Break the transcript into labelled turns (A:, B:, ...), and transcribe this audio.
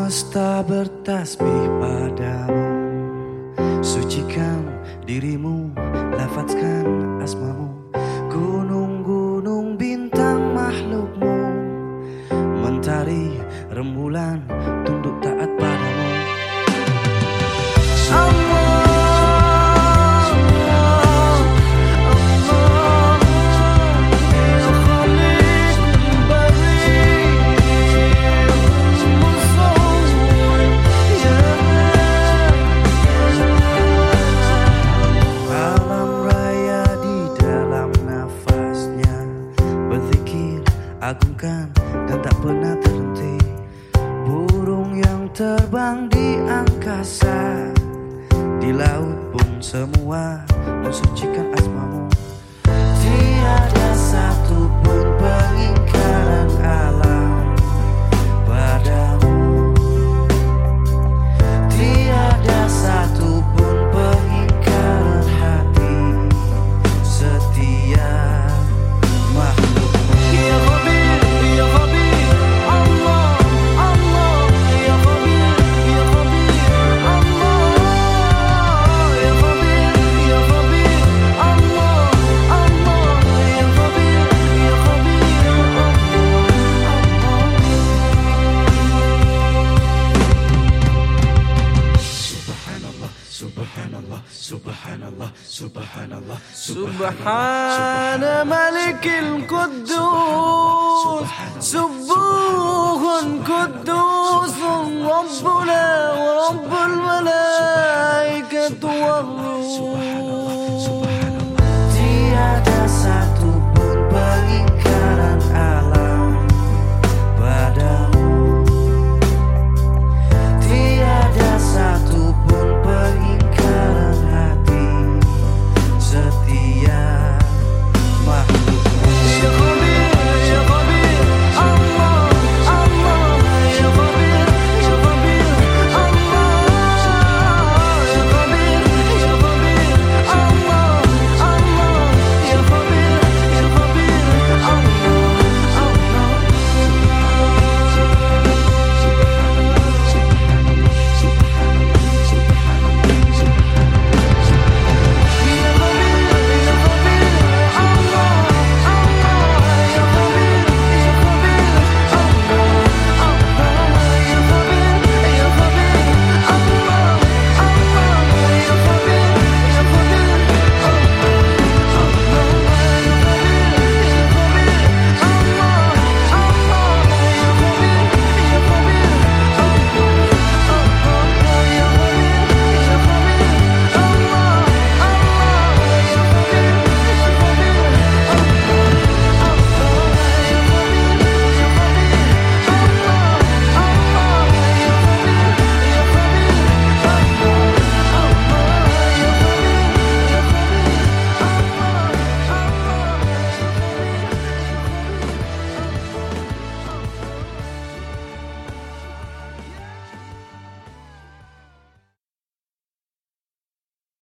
A: Semesta bertasbih padamu, sucikan dirimu, lafazkan asmamu. Gunung-gunung bintang makhlukmu, mentari rembulan tunduk taat padamu. Agungkan dan tak pernah terhenti, burung yang terbang di angkasa, di laut pun semua mensucikan asmamu. Tiada satu pun pengingkaran alam padamu, tiada satu pun pengingkaran hati setia makhluk. Subhanallah, subhanallah,
B: Subhana Malikil Quddus, Subuhun Quddus, Rabbuna wa Rabbul Malaikatu war Ruh.